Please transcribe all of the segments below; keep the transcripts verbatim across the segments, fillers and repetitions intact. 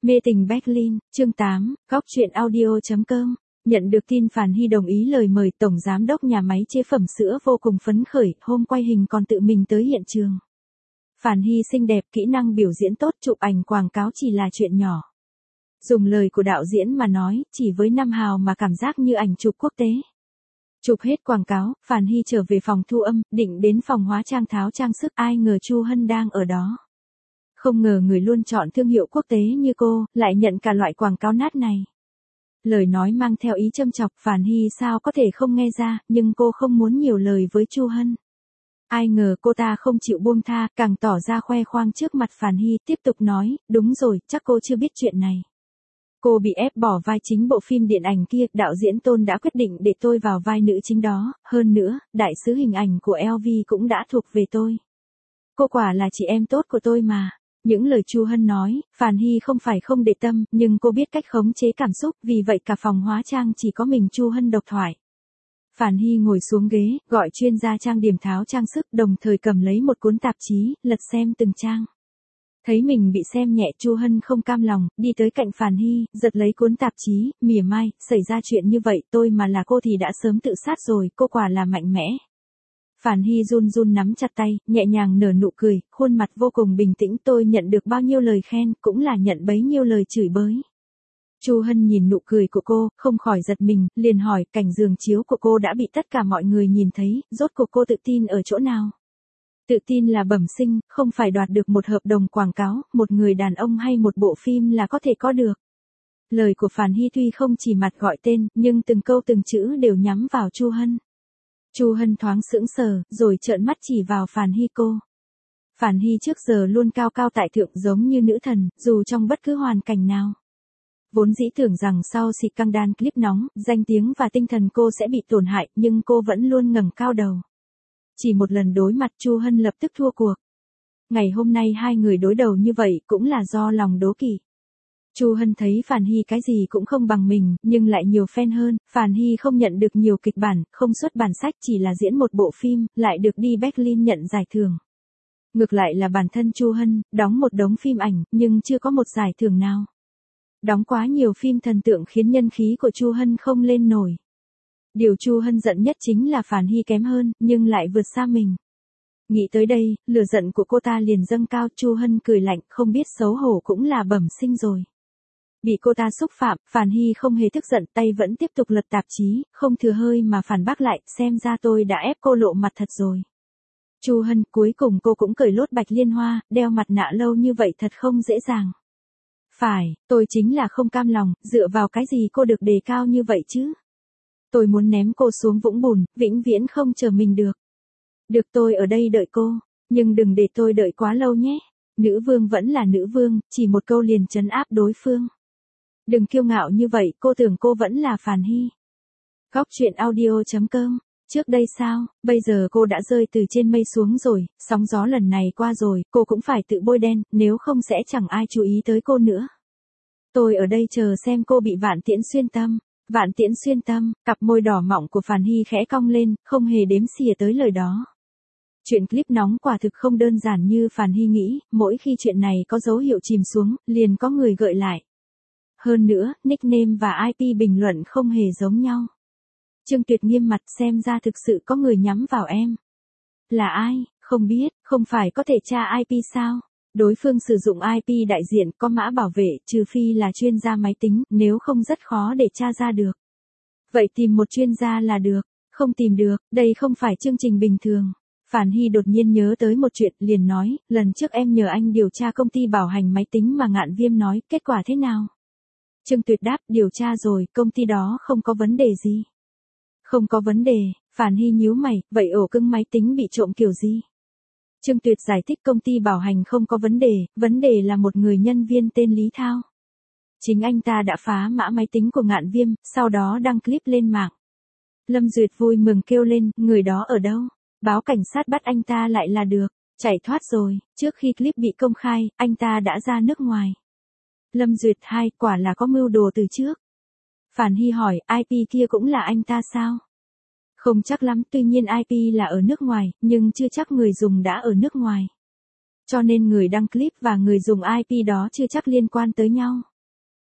Mê tình Berlin, chương tám, góc truyện audio chấm com. Nhận được tin Phàn Hy đồng ý lời mời, Tổng Giám đốc nhà máy chế phẩm sữa vô cùng phấn khởi, hôm quay hình còn tự mình tới hiện trường. Phàn Hy xinh đẹp, kỹ năng biểu diễn tốt, chụp ảnh quảng cáo chỉ là chuyện nhỏ. Dùng lời của đạo diễn mà nói, chỉ với năm hào mà cảm giác như ảnh chụp quốc tế. Chụp hết quảng cáo, Phàn Hy trở về phòng thu âm, định đến phòng hóa trang tháo trang sức, ai ngờ Chu Hân đang ở đó. Không ngờ người luôn chọn thương hiệu quốc tế như cô, lại nhận cả loại quảng cáo nát này. Lời nói mang theo ý châm chọc, Phàn Hy sao có thể không nghe ra, nhưng cô không muốn nhiều lời với Chu Hân. Ai ngờ cô ta không chịu buông tha, càng tỏ ra khoe khoang trước mặt Phàn Hy, tiếp tục nói, đúng rồi, chắc cô chưa biết chuyện này. Cô bị ép bỏ vai chính bộ phim điện ảnh kia, đạo diễn Tôn đã quyết định để tôi vào vai nữ chính đó, hơn nữa, đại sứ hình ảnh của L V cũng đã thuộc về tôi. Cô quả là chị em tốt của tôi mà. Những lời Chu Hân nói, Phàn Hy không phải không để tâm, nhưng cô biết cách khống chế cảm xúc, vì vậy cả phòng hóa trang chỉ có mình Chu Hân độc thoại. Phàn Hy ngồi xuống ghế, gọi chuyên gia trang điểm tháo trang sức, đồng thời cầm lấy một cuốn tạp chí, lật xem từng trang. Thấy mình bị xem nhẹ, Chu Hân không cam lòng, đi tới cạnh Phàn Hy, giật lấy cuốn tạp chí, mỉa mai, xảy ra chuyện như vậy, tôi mà là cô thì đã sớm tự sát rồi, cô quả là mạnh mẽ. Phàn Hy run run nắm chặt tay, nhẹ nhàng nở nụ cười, khuôn mặt vô cùng bình tĩnh, tôi nhận được bao nhiêu lời khen, cũng là nhận bấy nhiêu lời chửi bới. Chu Hân nhìn nụ cười của cô, không khỏi giật mình, liền hỏi, cảnh giường chiếu của cô đã bị tất cả mọi người nhìn thấy, rốt cuộc cô tự tin ở chỗ nào? Tự tin là bẩm sinh, không phải đoạt được một hợp đồng quảng cáo, một người đàn ông hay một bộ phim là có thể có được. Lời của Phàn Hy tuy không chỉ mặt gọi tên, nhưng từng câu từng chữ đều nhắm vào Chu Hân. Chu Hân thoáng sững sờ, rồi trợn mắt chỉ vào Phàn Hy cô. Phàn Hy trước giờ luôn cao cao tại thượng giống như nữ thần, dù trong bất cứ hoàn cảnh nào. Vốn dĩ tưởng rằng sau xịt căng đan clip nóng, danh tiếng và tinh thần cô sẽ bị tổn hại, nhưng cô vẫn luôn ngẩng cao đầu. Chỉ một lần đối mặt, Chu Hân lập tức thua cuộc. Ngày hôm nay hai người đối đầu như vậy cũng là do lòng đố kỵ. Chu Hân thấy Phàn Hy cái gì cũng không bằng mình, nhưng lại nhiều fan hơn, Phàn Hy không nhận được nhiều kịch bản, không xuất bản sách, chỉ là diễn một bộ phim, lại được đi Berlin nhận giải thưởng. Ngược lại là bản thân Chu Hân, đóng một đống phim ảnh, nhưng chưa có một giải thưởng nào. Đóng quá nhiều phim thần tượng khiến nhân khí của Chu Hân không lên nổi. Điều Chu Hân giận nhất chính là Phàn Hy kém hơn, nhưng lại vượt xa mình. Nghĩ tới đây, lửa giận của cô ta liền dâng cao, Chu Hân cười lạnh, không biết xấu hổ cũng là bẩm sinh rồi. Bị cô ta xúc phạm, Phàn Hy không hề tức giận, tay vẫn tiếp tục lật tạp chí, không thừa hơi mà phản bác lại, xem ra tôi đã ép cô lộ mặt thật rồi. Chu Hân, cuối cùng cô cũng cởi lốt bạch liên hoa, đeo mặt nạ lâu như vậy thật không dễ dàng. Phải, tôi chính là không cam lòng, dựa vào cái gì cô được đề cao như vậy chứ? Tôi muốn ném cô xuống vũng bùn, vĩnh viễn không chờ mình được. Được, tôi ở đây đợi cô, nhưng đừng để tôi đợi quá lâu nhé. Nữ vương vẫn là nữ vương, chỉ một câu liền trấn áp đối phương. Đừng kiêu ngạo như vậy, cô tưởng cô vẫn là Phàn Hy. Góc truyện audio chấm com. Trước đây sao, bây giờ cô đã rơi từ trên mây xuống rồi, sóng gió lần này qua rồi, cô cũng phải tự bôi đen, nếu không sẽ chẳng ai chú ý tới cô nữa. Tôi ở đây chờ xem cô bị Vạn Tiễn xuyên tâm. Vạn Tiễn xuyên tâm, cặp môi đỏ mọng của Phàn Hy khẽ cong lên, không hề đếm xỉa tới lời đó. Chuyện clip nóng quả thực không đơn giản như Phàn Hy nghĩ, mỗi khi chuyện này có dấu hiệu chìm xuống, liền có người gợi lại. Hơn nữa, nickname và i pê bình luận không hề giống nhau. Trương Tuyệt nghiêm mặt, xem ra thực sự có người nhắm vào em. Là ai, không biết, không phải có thể tra i pê sao? Đối phương sử dụng i pê đại diện, có mã bảo vệ, trừ phi là chuyên gia máy tính, nếu không rất khó để tra ra được. Vậy tìm một chuyên gia là được, không tìm được, đây không phải chương trình bình thường. Phàn Hy đột nhiên nhớ tới một chuyện, liền nói, lần trước em nhờ anh điều tra công ty bảo hành máy tính mà Ngạn Viêm nói, kết quả thế nào? Trương Tuyệt đáp, điều tra rồi, công ty đó không có vấn đề gì. Không có vấn đề, Phàn Hy nhíu mày, vậy ổ cứng máy tính bị trộm kiểu gì? Trương Tuyệt giải thích công ty bảo hành không có vấn đề, vấn đề là một người nhân viên tên Lý Thao. Chính anh ta đã phá mã máy tính của Ngạn Viêm, sau đó đăng clip lên mạng. Lâm Duyệt vui mừng kêu lên, người đó ở đâu? Báo cảnh sát bắt anh ta lại là được, chạy thoát rồi, trước khi clip bị công khai, anh ta đã ra nước ngoài. Lâm Duyệt hai, quả là có mưu đồ từ trước. Phàn Hy hỏi, i pê kia cũng là anh ta sao? Không chắc lắm, tuy nhiên i pê là ở nước ngoài, nhưng chưa chắc người dùng đã ở nước ngoài. Cho nên người đăng clip và người dùng i pê đó chưa chắc liên quan tới nhau.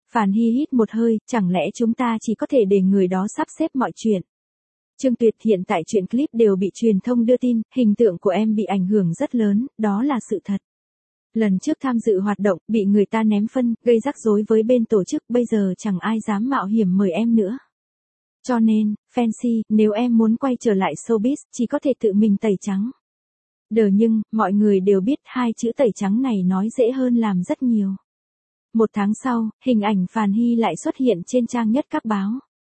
Phàn Hy hít một hơi, chẳng lẽ chúng ta chỉ có thể để người đó sắp xếp mọi chuyện. Trương Tuyệt, hiện tại chuyện clip đều bị truyền thông đưa tin, hình tượng của em bị ảnh hưởng rất lớn, đó là sự thật. Lần trước tham dự hoạt động, bị người ta ném phân, gây rắc rối với bên tổ chức, bây giờ chẳng ai dám mạo hiểm mời em nữa. Cho nên, Fancy, nếu em muốn quay trở lại showbiz, chỉ có thể tự mình tẩy trắng. Đờ nhưng, mọi người đều biết hai chữ tẩy trắng này nói dễ hơn làm rất nhiều. Một tháng sau, hình ảnh Phàn Hy lại xuất hiện trên trang nhất các báo.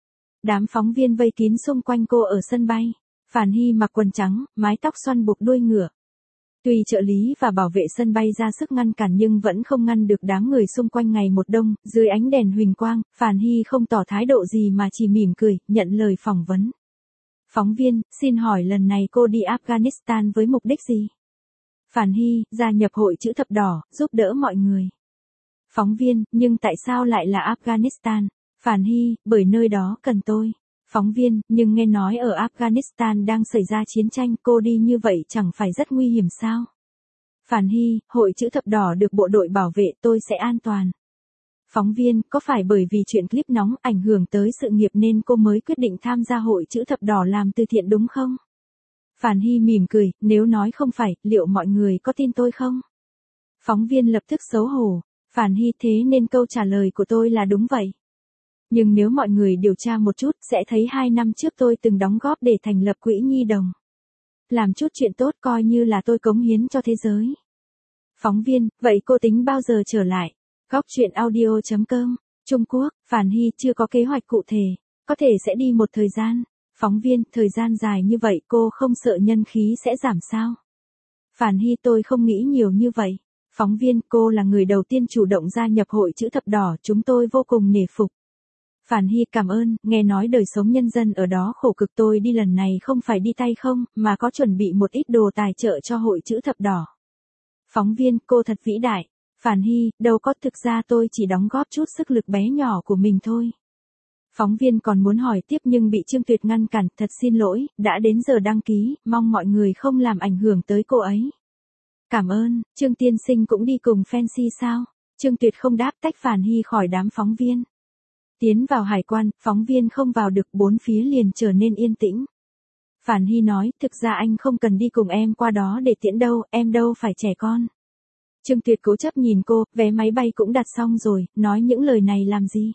Đám phóng viên vây kín xung quanh cô ở sân bay. Phàn Hy mặc quần trắng, mái tóc xoăn buộc đuôi ngựa. Tuy trợ lý và bảo vệ sân bay ra sức ngăn cản nhưng vẫn không ngăn được đám người xung quanh ngày một đông, dưới ánh đèn huỳnh quang, Phàn Hy không tỏ thái độ gì mà chỉ mỉm cười, nhận lời phỏng vấn. Phóng viên, xin hỏi lần này cô đi Afghanistan với mục đích gì? Phàn Hy, gia nhập hội chữ thập đỏ, giúp đỡ mọi người. Phóng viên, nhưng tại sao lại là Afghanistan? Phàn Hy, bởi nơi đó cần tôi. Phóng viên, nhưng nghe nói ở Afghanistan đang xảy ra chiến tranh, cô đi như vậy chẳng phải rất nguy hiểm sao? Phàn Hy, hội chữ thập đỏ được bộ đội bảo vệ, tôi sẽ an toàn. Phóng viên, có phải bởi vì chuyện clip nóng ảnh hưởng tới sự nghiệp nên cô mới quyết định tham gia hội chữ thập đỏ làm từ thiện đúng không? Phàn Hy mỉm cười, nếu nói không phải, liệu mọi người có tin tôi không? Phóng viên lập tức xấu hổ. Phàn Hy, thế nên câu trả lời của tôi là đúng vậy. Nhưng nếu mọi người điều tra một chút, sẽ thấy hai năm trước tôi từng đóng góp để thành lập quỹ nhi đồng. Làm chút chuyện tốt coi như là tôi cống hiến cho thế giới. Phóng viên, vậy cô tính bao giờ trở lại? Góc chuyện audio chấm com, Trung Quốc, Phàn Hy chưa có kế hoạch cụ thể, có thể sẽ đi một thời gian. Phóng viên, thời gian dài như vậy cô không sợ nhân khí sẽ giảm sao? Phàn Hy, tôi không nghĩ nhiều như vậy. Phóng viên, cô là người đầu tiên chủ động gia nhập hội chữ thập đỏ, chúng tôi vô cùng nể phục. Phàn Hy, cảm ơn, nghe nói đời sống nhân dân ở đó khổ cực, tôi đi lần này không phải đi tay không, mà có chuẩn bị một ít đồ tài trợ cho hội chữ thập đỏ. Phóng viên, cô thật vĩ đại. Phàn Hy, đâu có, thực ra tôi chỉ đóng góp chút sức lực bé nhỏ của mình thôi. Phóng viên còn muốn hỏi tiếp nhưng bị Trương Tuyệt ngăn cản, thật xin lỗi, đã đến giờ đăng ký, mong mọi người không làm ảnh hưởng tới cô ấy. Cảm ơn, Trương tiên sinh cũng đi cùng Fancy sao? Trương Tuyệt không đáp, tách Phàn Hy khỏi đám phóng viên. Tiến vào hải quan, phóng viên không vào được, bốn phía liền trở nên yên tĩnh. Phàn Hy nói, thực ra anh không cần đi cùng em qua đó để tiễn đâu, em đâu phải trẻ con. Trương Tuyệt cố chấp nhìn cô, vé máy bay cũng đặt xong rồi, nói những lời này làm gì?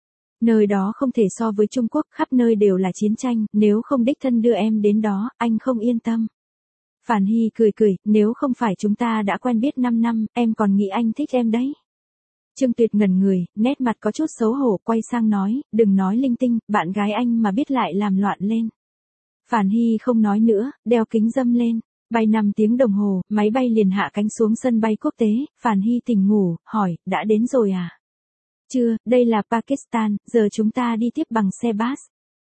Nơi đó không thể so với Trung Quốc, khắp nơi đều là chiến tranh, nếu không đích thân đưa em đến đó, anh không yên tâm. Phàn Hy cười cười, nếu không phải chúng ta đã quen biết năm năm, em còn nghĩ anh thích em đấy. Trương Tuyệt ngẩn người, nét mặt có chút xấu hổ, quay sang nói, đừng nói linh tinh, bạn gái anh mà biết lại làm loạn lên. Phàn Hy không nói nữa, đeo kính râm lên, bay năm tiếng đồng hồ, máy bay liền hạ cánh xuống sân bay quốc tế. Phàn Hy tỉnh ngủ, hỏi, đã đến rồi à? Chưa, đây là Pakistan, giờ chúng ta đi tiếp bằng xe bus.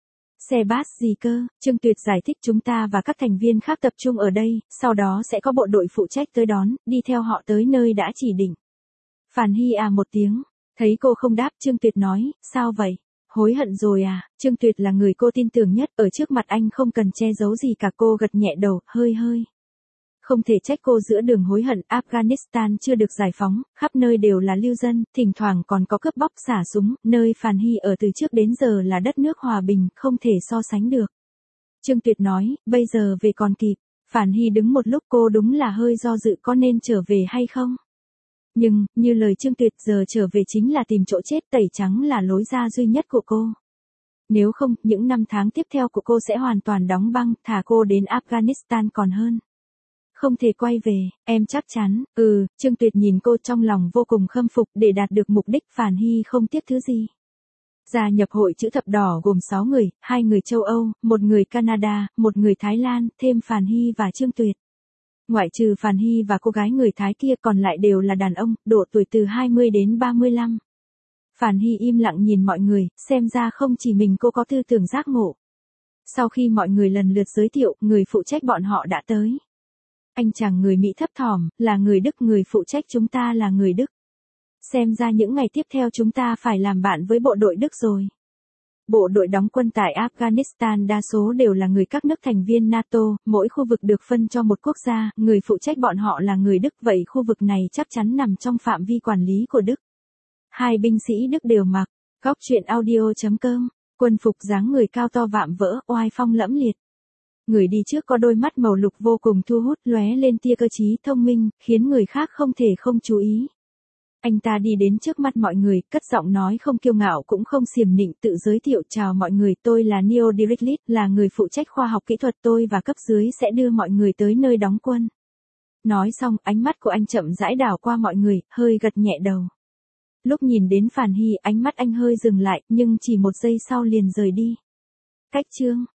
Xe bus gì cơ? Trương Tuyệt giải thích, chúng ta và các thành viên khác tập trung ở đây, sau đó sẽ có bộ đội phụ trách tới đón, đi theo họ tới nơi đã chỉ định. Phàn Hy à một tiếng, thấy cô không đáp, Trương Tuyệt nói, sao vậy? Hối hận rồi à? Trương Tuyệt là người cô tin tưởng nhất, ở trước mặt anh không cần che giấu gì cả, cô gật nhẹ đầu, hơi hơi. Không thể trách cô giữa đường hối hận, Afghanistan chưa được giải phóng, khắp nơi đều là lưu dân, thỉnh thoảng còn có cướp bóc xả súng, nơi Phàn Hy ở từ trước đến giờ là đất nước hòa bình, không thể so sánh được. Trương Tuyệt nói, bây giờ về còn kịp. Phàn Hy đứng một lúc, cô đúng là hơi do dự có nên trở về hay không. Nhưng, như lời Trương Tuyệt, giờ trở về chính là tìm chỗ chết, tẩy trắng là lối ra duy nhất của cô. Nếu không, những năm tháng tiếp theo của cô sẽ hoàn toàn đóng băng, thả cô đến Afghanistan còn hơn. Không thể quay về, em chắc chắn, ừ, Trương Tuyệt nhìn cô trong lòng vô cùng khâm phục, để đạt được mục đích Phàn Hy không tiếc thứ gì. Gia nhập hội chữ thập đỏ gồm sáu người, hai người châu Âu, một người Canada, một người Thái Lan, thêm Phàn Hy và Trương Tuyệt. Ngoại trừ Phàn Hy và cô gái người Thái kia còn lại đều là đàn ông, độ tuổi từ hai mươi đến ba mươi lăm. Phàn Hy im lặng nhìn mọi người, xem ra không chỉ mình cô có tư tưởng giác ngộ. Sau khi mọi người lần lượt giới thiệu, người phụ trách bọn họ đã tới. Anh chàng người Mỹ thấp thỏm, là người Đức, người phụ trách chúng ta là người Đức. Xem ra những ngày tiếp theo chúng ta phải làm bạn với bộ đội Đức rồi. Bộ đội đóng quân tại Afghanistan đa số đều là người các nước thành viên NATO, mỗi khu vực được phân cho một quốc gia, người phụ trách bọn họ là người Đức, vậy khu vực này chắc chắn nằm trong phạm vi quản lý của Đức. Hai binh sĩ Đức đều mặc. Góc truyện audio chấm com. Quân phục dáng người cao to vạm vỡ, oai phong lẫm liệt. Người đi trước có đôi mắt màu lục vô cùng thu hút, lóe lên tia cơ trí thông minh, khiến người khác không thể không chú ý. Anh ta đi đến trước mắt mọi người, cất giọng nói không kiêu ngạo cũng không xiềm nịnh, tự giới thiệu: chào mọi người, tôi là Neil Dirichlet, là người phụ trách khoa học kỹ thuật, tôi và cấp dưới sẽ đưa mọi người tới nơi đóng quân. Nói xong, ánh mắt của anh chậm rãi đảo qua mọi người, hơi gật nhẹ đầu. Lúc nhìn đến Phàn Hy, ánh mắt anh hơi dừng lại, nhưng chỉ một giây sau liền rời đi. Cách chương